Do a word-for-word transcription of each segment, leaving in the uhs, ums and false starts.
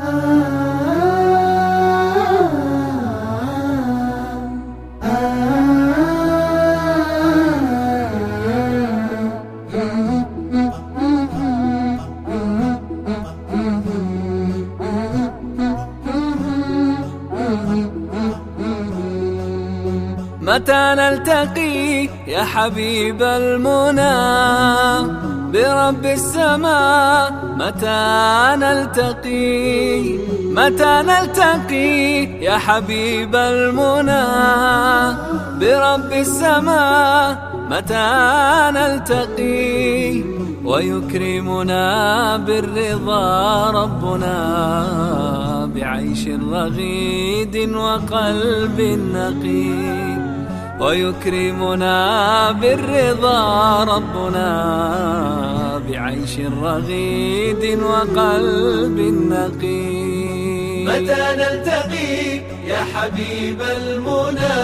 متى نلتقي يا حبيب المنى برب السماء؟ متى نلتقي متى نلتقي يا حبيب المنى برب السماء؟ متى نلتقي ويكرمنا بالرضا ربنا بعيش رغيد وقلب نقي؟ ويكرمنا بالرضا ربنا بعيش رغيد وقلب نقي. متى نلتقي يا حبيب المنى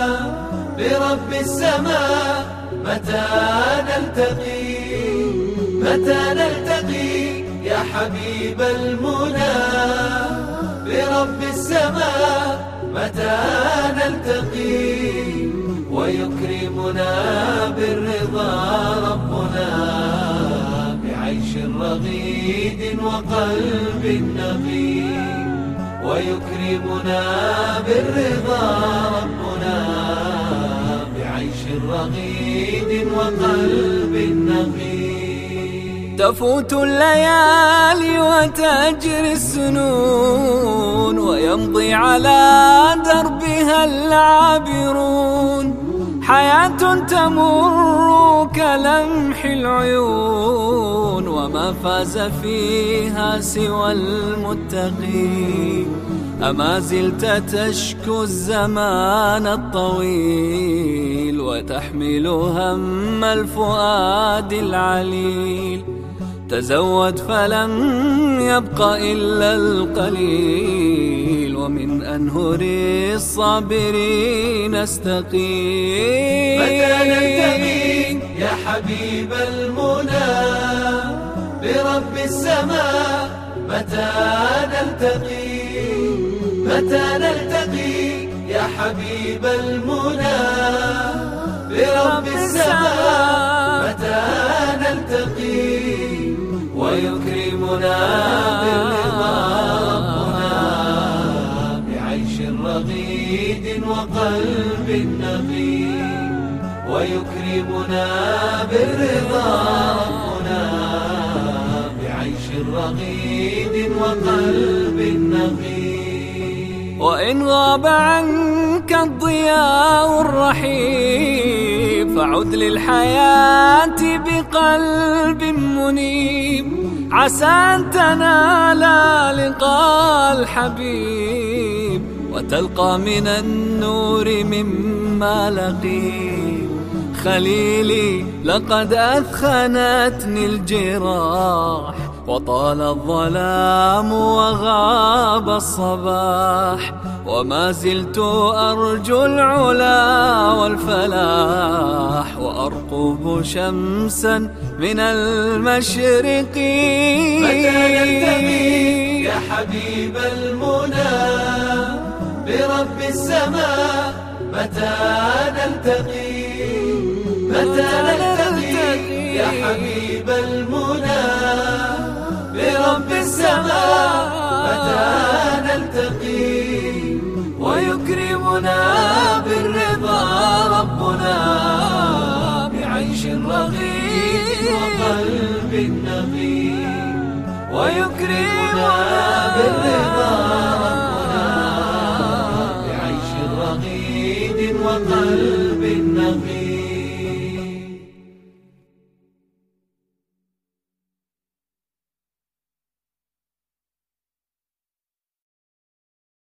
برب السماء؟ متى نلتقي متى نلتقي يا حبيب المنى برب السماء؟ متى نلتقي ويكرمنا بالرضا ربنا بعيش رغيد وقلب نقي؟ ويكرمنا بالرضا ربنا بعيش رغيد وقلب نقي. تفوت الليالي وتجري السنون ويمضي على دربها العابرون، حياة تمر كلمح العيون وما فاز فيها سوى المتقين. أما زلت تشكو الزمان الطويل وتحمل هم الفؤاد العليل؟ تزود فلم يبق إلا القليل ومن أنهر الصابرين استقيل. متى نلتقي يا حبيب المنى برب السماء؟ متى نلتقي متى نلتقي يا حبيب المنى برب السماء؟ متى نلتقي ويكرمنا بالرضا ربنا بعيش رغيد وقلب نقي؟ ويكرمنا بالرضا ربنا بعيش رغيد وقلب نقي. وإن غاب عنك الضياء الرحيم فعد للحياة بقلب منيب، عسى أن تنال لقاء الحبيب وتلقى من النور مما لقيت. خليلي لقد أثخنتني الجراح وطال الظلام وغاب الصباح، وما زلت أرجو العلا والفلاح وأرقب شمسا من المشرق. متى نلتقي يا حبيب المنى برب السماء؟ متى نلتقي متى نلتقي يا حبيب المنى برب السماء؟ متى نلتقي ويكرمنا بالرضا ربنا بعيش رغيد وقلب نقي؟ ويكرم